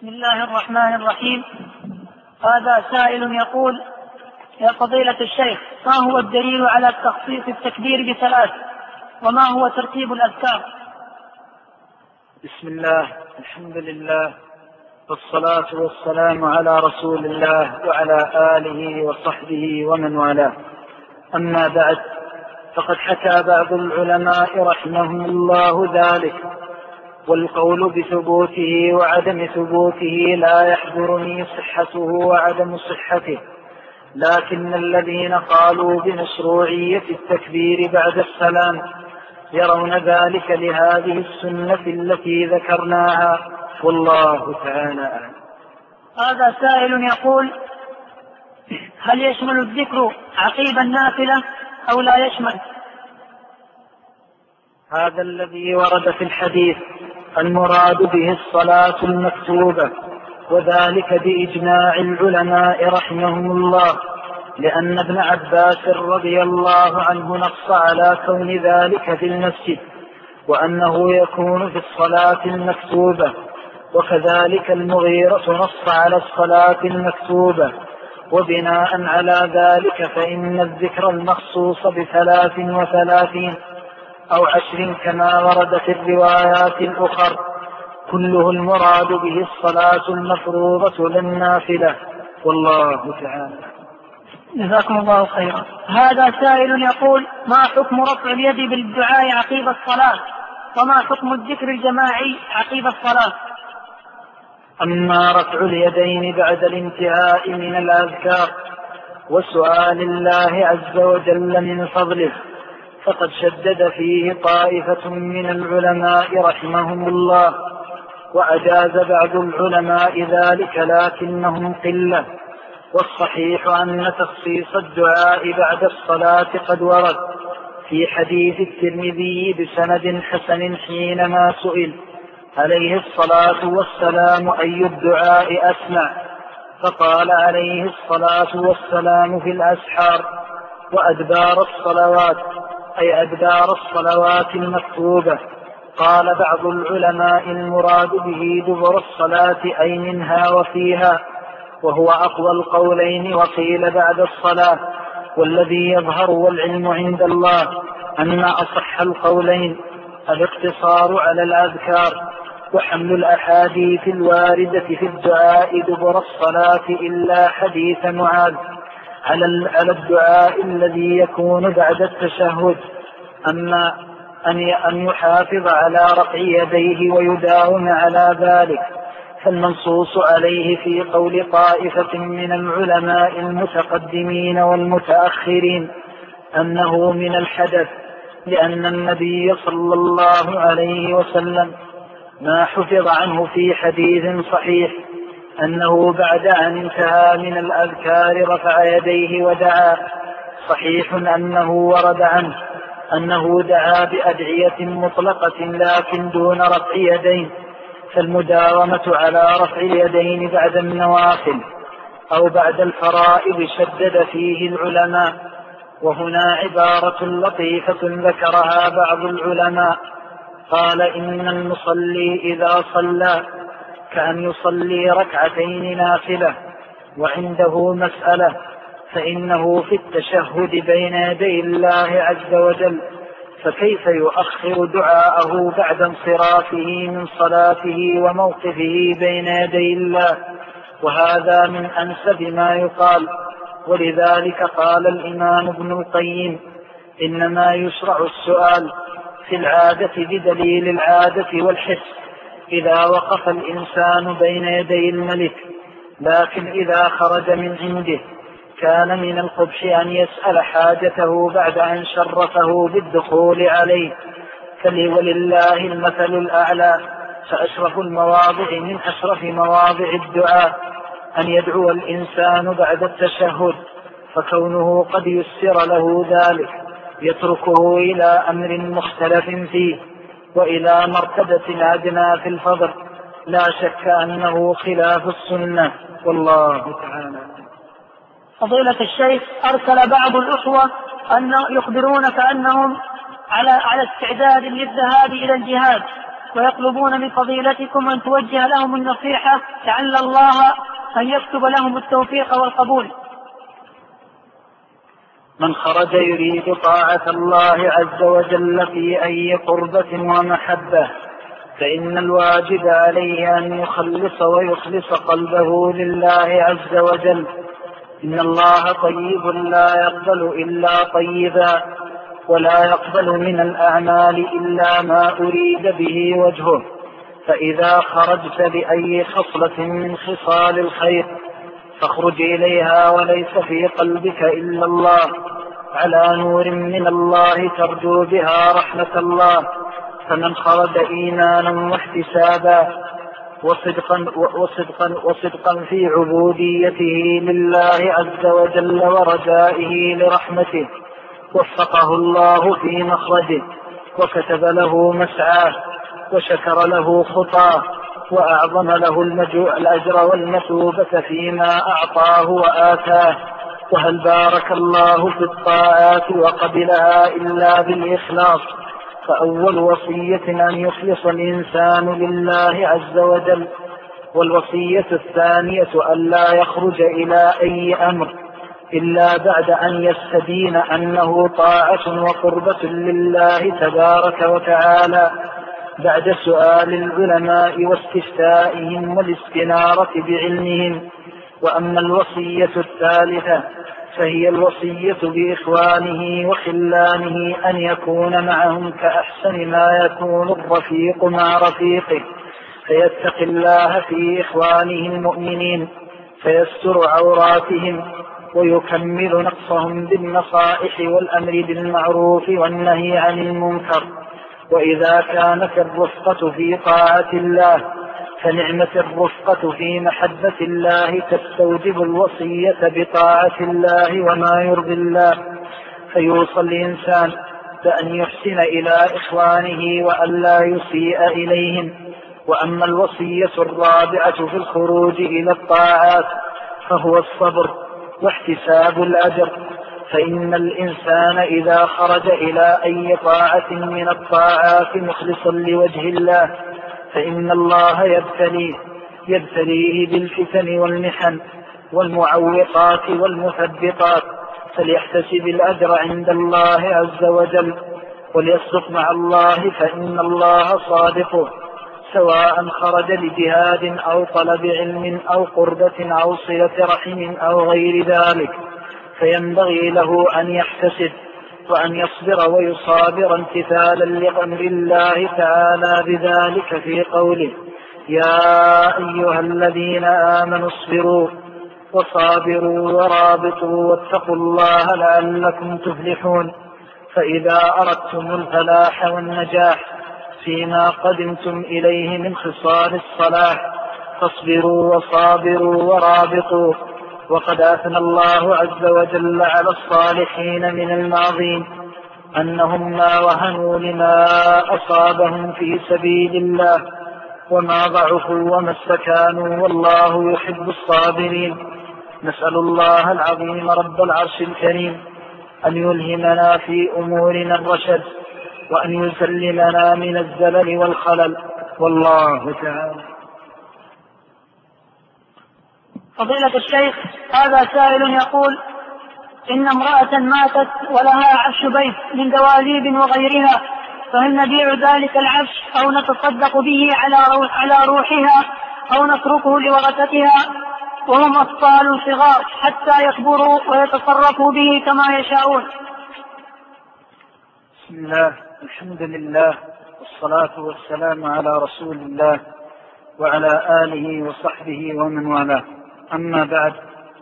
بسم الله الرحمن الرحيم. هذا سائل يقول: يا فضيلة الشيخ، ما هو الدليل على تخصيص التكبير ب3؟ وما هو ترتيب الأذكار؟ بسم الله، الحمد لله، والصلاة والسلام على رسول الله وعلى آله وصحبه ومن والاه. أما بعد، فقد حكى بعض العلماء رحمهم الله ذلك، والقول بثبوته وعدم ثبوته لا يحضرني صحته وعدم صحته، لكن الذين قالوا بمشروعية التكبير بعد السلام يرون ذلك لهذه السنة التي ذكرناها، والله تعالى أعلم. هذا سائل يقول: هل يشمل الذكر عقيب النافلة أو لا يشمل؟ هذا الذي ورد في الحديث المراد به الصلاة المكتوبة، وذلك بإجماع العلماء رحمهم الله، لأن ابن عباس رضي الله عنه نص على كون ذلك في المسجد، وأنه يكون في الصلاة المكتوبة، وكذلك المغيرة نص على الصلاة المكتوبة. وبناء على ذلك فإن الذكر المخصوص ب33 أو 10 كما ورد في الروايات الأخرى كله المراد به الصلاة المفروضة للنافلة، والله تعالى. جزاكم الله خيرا. هذا سائل يقول: ما حكم رفع اليد بالدعاء عقيب الصلاة؟ وما حكم الذكر الجماعي عقيب الصلاة؟ أما رفع اليدين بعد الانتهاء من الأذكار وسؤال الله عز وجل من فضله فقد شدد فيه طائفة من العلماء رحمهم الله، وأجاز بعض العلماء ذلك لكنهم قلة. والصحيح أن تخصيص الدعاء بعد الصلاة قد ورد في حديث الترمذي بسند حسن حينما سئل عليه الصلاة والسلام أي الدعاء أسمع، فقال عليه الصلاة والسلام في الأسحار وأدبار الصلوات، أي أدبار الصلوات المكتوبة. قال بعض العلماء المراد به دبر الصلاة أي منها وفيها، وهو أقوى القولين، وقيل بعد الصلاة، والذي يظهر والعلم عند الله أن أصح القولين الاقتصار على الأذكار وحمل الأحاديث الواردة في الدعاء دبر الصلاة إلا حديث معاذ على الدعاء الذي يكون بعد التشهد، أما أن يحافظ على رفع يديه ويداوم على ذلك فالمنصوص عليه في قول طائفة من العلماء المتقدمين والمتأخرين أنه من الحدث، لأن النبي صلى الله عليه وسلم ما حفظ عنه في حديث صحيح أنه بعد أن انتهى من الأذكار رفع يديه ودعا. صحيح أنه ورد عنه أنه دعا بأدعية مطلقة لكن دون رفع يدين، فالمداومة على رفع اليدين بعد النوافل أو بعد الفرائض شدد فيه العلماء. وهنا عبارة لطيفة ذكرها بعض العلماء، قال: إن المصلي إذا صلى كأن يصلي ركعتين نافلة، وعنده مسألة، فإنه في التشهد بين يدي الله عز وجل، فكيف يؤخر دعاءه بعد انصرافه من صلاته وموقفه بين يدي الله؟ وهذا من أنسب ما يقال. ولذلك قال الإمام ابن القيم: إنما يشرع السؤال في العادة بدليل العادة والحس إذا وقف الإنسان بين يدي الملك، لكن إذا خرج من عنده كان من القبح أن يسأل حاجته بعد أن شرفه بالدخول عليه. ولله المثل الأعلى، فأشرف المواضع من أشرف مواضع الدعاء أن يدعو الإنسان بعد التشهد، فكونه قد يسر له ذلك يتركه إلى أمر مختلف فيه وإلى مرتبة أدنى في الفضل، لا شك أنه خلاف السنة، والله تعالى. فضيلة الشيخ، أرسل بعض الأخوة أن يخبرونك أنهم على استعداد للذهاب إلى الجهاد، ويطلبون من فضيلتكم أن توجه لهم النصيحة لعل الله أن يكتب لهم التوفيق والقبول. من خرج يريد طاعة الله عز وجل في أي قربة ومحبة فإن الواجب عليه أن يخلص ويخلص قلبه لله عز وجل. إن الله طيب لا يقبل إلا طيبا، ولا يقبل من الأعمال إلا ما أريد به وجهه. فإذا خرجت بأي خصلة من خصال الخير فاخرج إليها وليس في قلبك إلا الله، على نور من الله ترجو بها رحمة الله. فمن خرج إيمانا واحتسابا وصدقا في عبوديته لله عز وجل ورجائه لرحمته وفقه الله في مخرجه وكتب له مسعاه وشكر له خطاه وأعظم له الأجر والمثوبة فيما أعطاه وآتاه. وهل بارك الله في الطاعات وقبلها إلا بالإخلاص؟ فأول وصية أن يخلص الإنسان لله عز وجل، والوصية الثانية أن لا يخرج إلى أي أمر إلا بعد أن يستدين أنه طاعة وقربة لله تبارك وتعالى، بعد سؤال العلماء واستفتائهم والاستنارة بعلمهم. وأما الوصية الثالثة فهي الوصية بإخوانه وخلانه أن يكون معهم كأحسن ما يكون الرفيق مع رفيقه، فيتقي الله في إخوانه المؤمنين فيستر عوراتهم ويكمل نقصهم بالنصائح والأمر بالمعروف والنهي عن المنكر. وإذا كانت الرفقة في طاعة الله فنعمة الرفقة في محبة الله تستوجب الوصية بطاعة الله وما يرضي الله، فيوصى الإنسان بأن يحسن إلى إخوانه وأن لا يسيء إليهم. وأما الوصية الرابعة في الخروج إلى الطاعات فهو الصبر واحتساب الأجر. فإن الإنسان إذا خرج إلى أي طاعة من الطاعات مخلصا لوجه الله فإن الله يبتليه بالفتن والمحن والمعوقات والمثبطات، فليحتسب الأجر عند الله عز وجل وليصدق مع الله فإن الله صادقه، سواء خرج لجهاد أو طلب علم أو قربة أو صلة رحم أو غير ذلك، فينبغي له أن يحتسب وأن يصبر ويصابر امتثالا لأمر الله تعالى بذلك في قوله: يا أيها الذين آمنوا اصبروا وصابروا ورابطوا واتقوا الله لعلكم تفلحون. فإذا أردتم الفلاح والنجاح فيما قدمتم إليه من خصال الصلاح فاصبروا وصابروا ورابطوا. وقد أثنى الله عز وجل على الصالحين من الماضين أنهم ما وهنوا لما أصابهم في سبيل الله وما ضعفوا وما استكانوا، والله يحب الصابرين. نسأل الله العظيم رب العرش الكريم أن يلهمنا في أمورنا الرشد وأن يسلمنا من الزلل والخلل، والله تعالى. فضيلة الشيخ، هذا سائل يقول: إن امرأة ماتت ولها عفش بيت من دواليب وغيرها، فهل نبيع ذلك العفش أو نتصدق به على روحها أو نتركه لورثتها وهم أطفال صغار حتى يكبروا ويتصرفوا به كما يشاءون؟ بسم الله، الحمد لله، والصلاة والسلام على رسول الله وعلى آله وصحبه ومن والاه. أما بعد،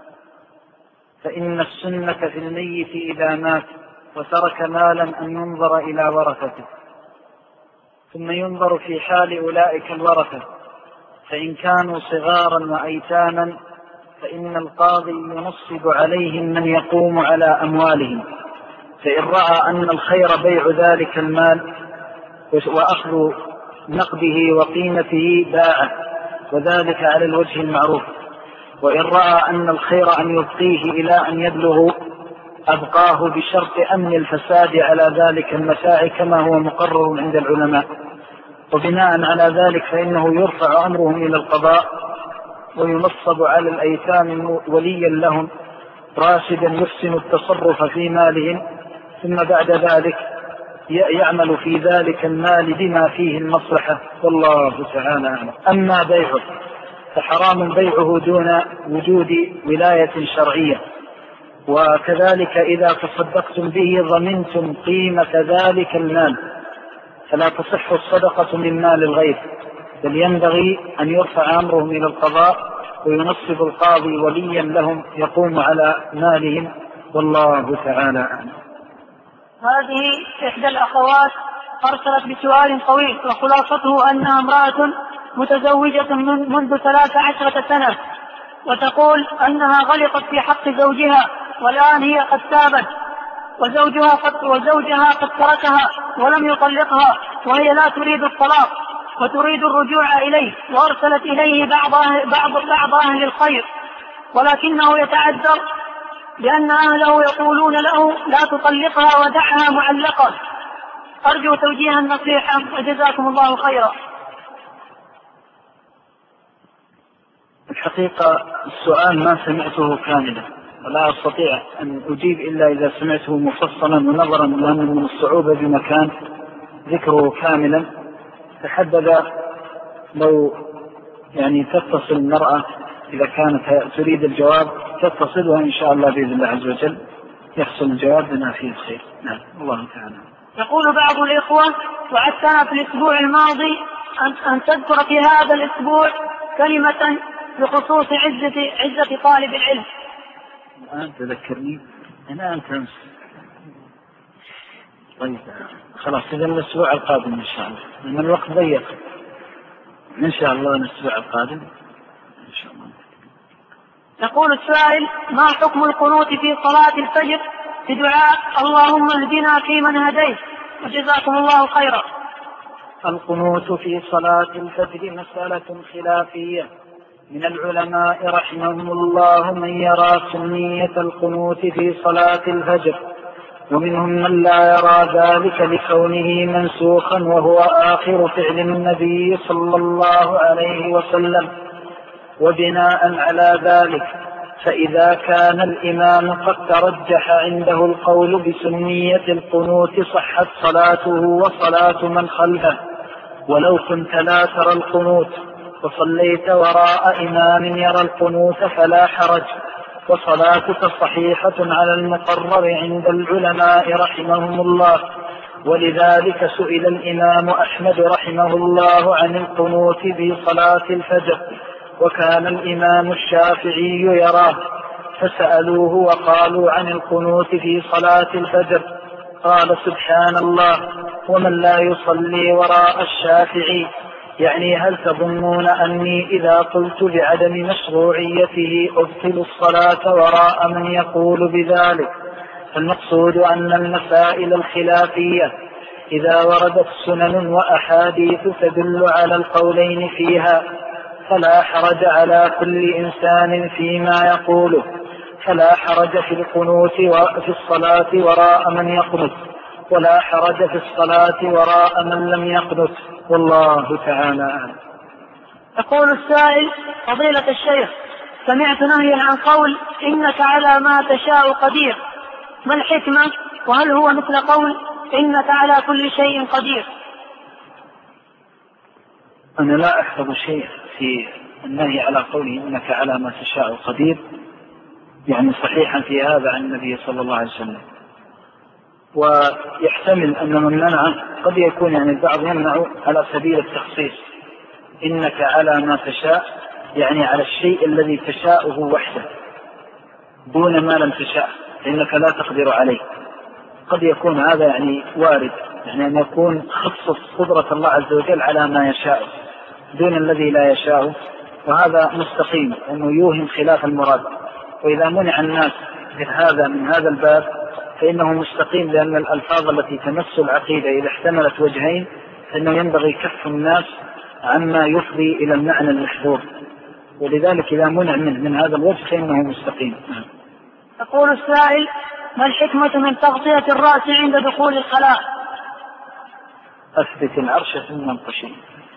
فإن السنة في الميت إذا مات وترك مالا أن ينظر إلى ورثته، ثم ينظر في حال أولئك الورثة، فإن كانوا صغارا وأيتاما فإن القاضي ينصب عليهم من يقوم على أموالهم، فإن رأى أن الخير بيع ذلك المال وأخذ نقده وقيمته باعه، وذلك على الوجه المعروف. وإن رأى أن الخير أن يبقيه إلى أن يبلغ أبقاه بشرط أمن الفساد على ذلك المتاع كما هو مقرر عند العلماء. وبناء على ذلك فإنه يرفع أمرهم إلى القضاء وينصب على الأيتام وليا لهم راشدا يحسن التصرف في مالهم، ثم بعد ذلك يعمل في ذلك المال بما فيه المصلحة، والله تعالى أعلم. أما بيعه فحرام بيعه دون وجود ولاية شرعية، وكذلك إذا تصدقتم به ضمنتم قيمة ذلك المال، فلا تصح الصدقة من مال الغير، بل ينبغي أن يرفع أمرهم إلى القضاء وينصب القاضي وليا لهم يقوم على مالهم، والله تعالى أعلم. هذه إحدى الأخوات أرسلت بسؤال طويل، وخلاصته أنها امرأة متزوجة منذ 13 سنة، وتقول أنها غلطت في حق زوجها، والآن هي قد تابت، وزوجها قد تركها ولم يطلقها، وهي لا تريد الطلاق وتريد الرجوع إليه، وأرسلت إليه بعض أهل الخير، ولكنه يتعذر لأن أهله يقولون له لا تطلقها ودعها معلقة. أرجو توجيه النصيحة وجزاكم الله خيرا. الحقيقة السؤال ما سمعته كاملا، ولا أستطيع أن أجيب إلا إذا سمعته مفصلا، ونظرا لأنه من الصعوبة بمكان ذكره كاملا، تحدد لو تتصل المرأة إذا كانت تريد الجواب تتصل، وإن شاء الله بإذن الله عز وجل يحصل الجواب بما فيه الخير. نعم، الله تعالى. يقول بعض الإخوة: وعدتنا في الأسبوع الماضي أن تذكر في هذا الأسبوع كلمة بخصوص عزة طالب العلم. الآن تذكرني أنا أنت أمس. طيب خلاص، إذا الأسبوع القادم إن شاء الله، من الوقت ضيق، إن شاء الله الأسبوع القادم إن شاء الله. يقول السائل: ما حكم القنوت في صلاة الفجر في دعاء اللهم اهدنا فيمن هديت، وجزاكم الله خيرا؟ القنوت في صلاة الفجر مسألة خلافية من العلماء رحمهم الله، من يرى سنية القنوت في صلاة الفجر، ومنهم من لا يرى ذلك لكونه منسوخا وهو آخر فعل النبي صلى الله عليه وسلم. وبناء على ذلك فإذا كان الإمام قد ترجح عنده القول بسنية القنوت صحت صلاته وصلاة من خلفه. ولو كنت لا ترى القنوت وصليت وراء إمام يرى القنوت فلا حرج، وصلاتك صحيحة على المقرر عند العلماء رحمهم الله. ولذلك سئل الإمام أحمد رحمه الله عن القنوت في صلاة الفجر، وكان الإمام الشافعي يراه، فسألوه وقالوا عن القنوت في صلاة الفجر، قال: سبحان الله، ومن لا يصلي وراء الشافعي؟ يعني هل تظنون أني إذا قلت بعدم مشروعيته أبطل الصلاة وراء من يقول بذلك؟ المقصود أن المسائل الخلافية إذا وردت سنن وأحاديث تدل على القولين فيها فلا حرج على كل إنسان فيما يقوله، فلا حرج في القنوت في الصلاة وراء من يقنت، ولا حرج في الصلاة وراء من لم يقنت، والله تعالى أعلم. يقول السائل: فضيلة الشيخ، سمعت نهيا عن قول إنك على ما تشاء قدير، ما الحكمة؟ وهل هو مثل قول إنك على كل شيء قدير؟ أنا لا أحفظ شيء في النهي على قوله إنك على ما تشاء قدير صحيحا في هذا عن النبي صلى الله عليه وسلم، ويحتمل أن من منعه قد يكون البعض يمنع على سبيل التخصيص، إنك على ما تشاء على الشيء الذي تشاءه وحده دون ما لم تشاء، إنك لا تقدر عليه. قد يكون هذا وارد، أن يكون خصص قدرة الله عز وجل على ما يشاء دون الذي لا يشاء، وهذا مستقيم أنه يوهم خلاف المراد. وإذا منع الناس من هذا الباب فإنه مستقيم، لأن الألفاظ التي تمس العقيدة إذا احتملت وجهين فإنه ينبغي كف الناس عما يفضي إلى المعنى المحذور، ولذلك إذا منع من هذا الوجه فإنه مستقيم. يقول السائل: ما الحكمة من تغطية الرأس عند دخول الخلاء؟ أثبت العرش ثم انقشي.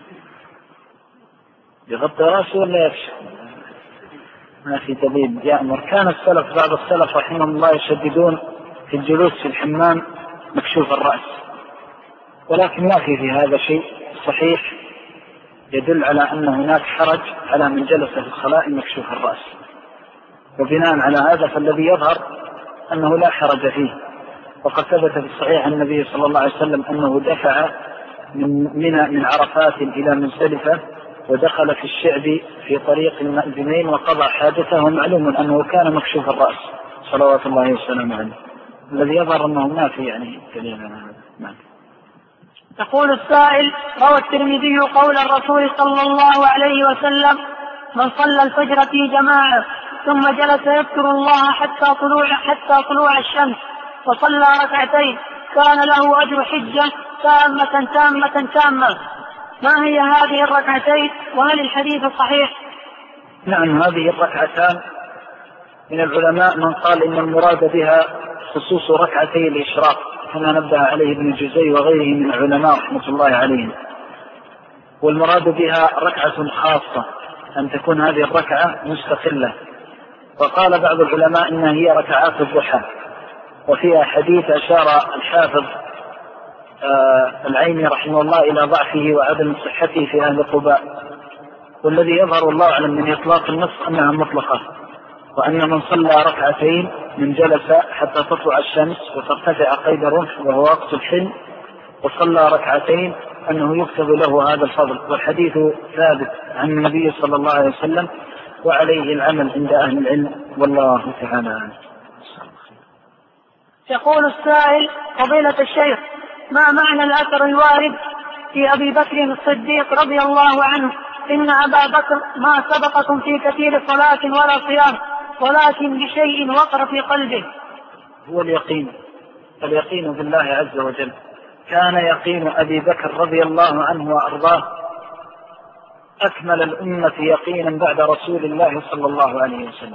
يغطي رأسه ولا يكشف؟ ما في دليل يأمر. كان السلف بعض السلف رحمه الله يشددون في الجلوس في الحمام مكشوف الرأس، ولكن ما في هذا شيء صحيح يدل على أن هناك حرج على من جلس في الخلاء مكشوف الرأس. وبناء على هذا فالذي يظهر أنه لا حرج فيه. وقد ثبت في الصحيح عن النبي صلى الله عليه وسلم أنه دفع من عرفات إلى مزدلفة ودخل في الشعب في طريق المأذنين وقضى حاجته، ومعلوم أنه كان مكشوف الرأس صلوات الله وسلامه عليه. الذي يظهر أنه ما في يعني دليل على هذا. يقول السائل: روى الترمذي قول الرسول صلى الله عليه وسلم: من صلى الفجر في جماعة ثم جلس يذكر الله حتى طلوع الشمس وصلى ركعتين كان له أجر حجة تامة. ما هي هذه الركعتين وهل الحديث صحيح؟ نعم، هذه الركعتان من العلماء من قال إن المراد بها خصوص ركعتي الإشراق كما نبه عليه ابن الجزي وغيره من العلماء رحمة الله عليهم، والمراد بها ركعة خاصة أن تكون هذه الركعة مستقلة. وقال بعض العلماء إنها هي ركعات الضحى، وفيها حديث أشار الحافظ العيني رحمه الله إلى ضعفه وعدم صحته في أهل قباء، والذي يظهر الله أعلم من إطلاق النص أنها مطلقة، وأن من صلى ركعتين من جلس حتى تطلع الشمس وترتفع قيد الرمح وهو وقت الحلم وصلى ركعتين أنه يكتب له هذا الفضل. والحديث ثابت عن النبي صلى الله عليه وسلم وعليه العمل عند أهل العلم، والله تعالى عنه. يقول السائل: فضيلة الشيخ، ما معنى الأثر الوارد في أبي بكر الصديق رضي الله عنه إن أبا بكر ما سبقكم في كثير صلاة ولا صيام ولكن بشيء وقر في قلبه؟ هو اليقين بالله عز وجل. كان يقين أبي بكر رضي الله عنه وأرضاه أكمل الأمة يقينا بعد رسول الله صلى الله عليه وسلم.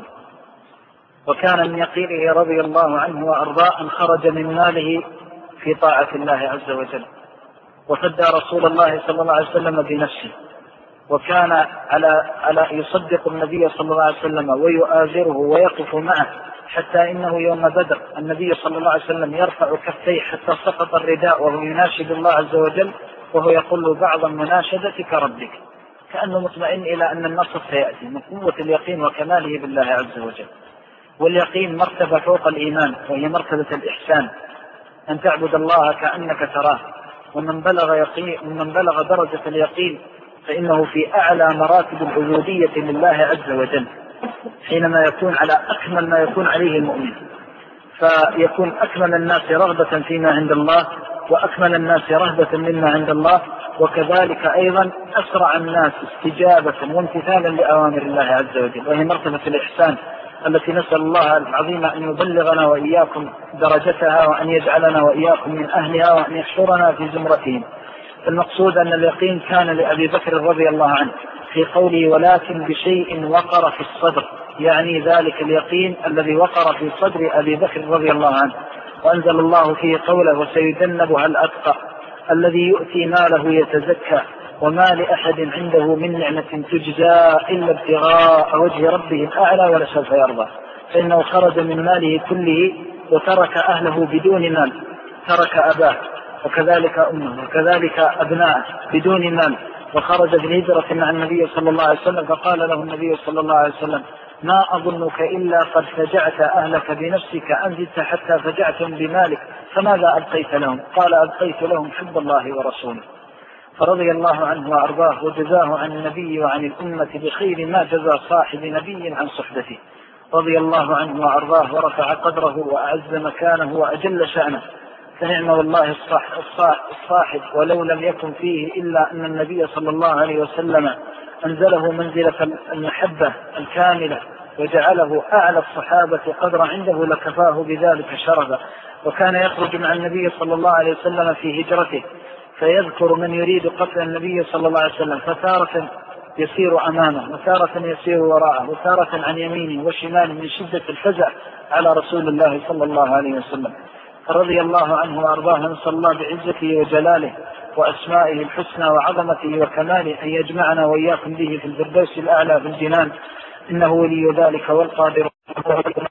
وكان من يقينه رضي الله عنه وأرضاه أن خرج من ماله في طاعة الله عز وجل، وفدى رسول الله صلى الله عليه وسلم بنفسه، وكان على يصدق النبي صلى الله عليه وسلم ويؤازره ويقف معه، حتى إنه يوم بدر النبي صلى الله عليه وسلم يرفع كفيه حتى سقط الرداء وهو يناشد الله عز وجل وهو يقول بعض مناشدتك ربك، كأنه مطمئن إلى أن النصر سيأتي من قوة اليقين وكماله بالله عز وجل. واليقين مرتبة فوق الإيمان، وهي مرتبة الإحسان، أن تعبد الله كأنك تراه. ومن بلغ درجة اليقين فإنه في أعلى مراتب العبودية لله عز وجل، حينما يكون على أكمل ما يكون عليه المؤمن، فيكون أكمل الناس رغبة فيما عند الله وأكمل الناس رهبة مما عند الله، وكذلك أيضا أسرع الناس استجابة وامتثالا لأوامر الله عز وجل، وهي مرتبة الإحسان التي نسأل الله العظيم أن يبلغنا وإياكم درجتها، وأن يجعلنا وإياكم من أهلها، وأن يحشرنا في زمرتهم. المقصود أن اليقين كان لأبي بكر رضي الله عنه في قوله ولكن بشيء وقر في الصدر، يعني ذلك اليقين الذي وقر في صدر أبي بكر رضي الله عنه. وأنزل الله فيه قوله وسيجنبها الأتقى الذي يؤتي ماله يتزكى وما لأحد عنده من نعمة تجزى إلا ابتغاء وجه ربه الأعلى ولسوف يرضى. فإنه خرج من ماله كله وترك أهله بدون مال، ترك أباه وكذلك أمه وكذلك أبناءه بدون مال، وخرج بالهجرة مع النبي صلى الله عليه وسلم، فقال له النبي صلى الله عليه وسلم ما أظنك إلا قد فجعت أهلك بنفسك أنزلت حتى فجعتهم بمالك، فماذا أبقيت لهم؟ قال أبقيت لهم حب الله ورسوله. فرضي الله عنه وأرضاه وجزاه عن النبي وعن الأمة بخير ما جزى صاحب نبي عن صحبته، رضي الله عنه وأرضاه ورفع قدره وأعز مكانه وأجل شأنه. فنعم والله الصاحب، ولو لم يكن فيه إلا أن النبي صلى الله عليه وسلم أنزله منزلة المحبة الكاملة وجعله أعلى الصحابة قدر عنده لكفاه بذلك شرفا. وكان يخرج مع النبي صلى الله عليه وسلم في هجرته فيذكر من يريد قتل النبي صلى الله عليه وسلم، فتارة يسير أمامه وتارة يسير وراءه وتارة عن يمينه وشماله من شدة الفزع على رسول الله صلى الله عليه وسلم. رضي الله عنه وأرضاه، نسأل الله بعزته وجلاله وأسمائه الحسنى وعظمته وكماله أن يجمعنا وإياكم به في الفردوس الأعلى في الجنان، إنه ولي ذلك والقادر.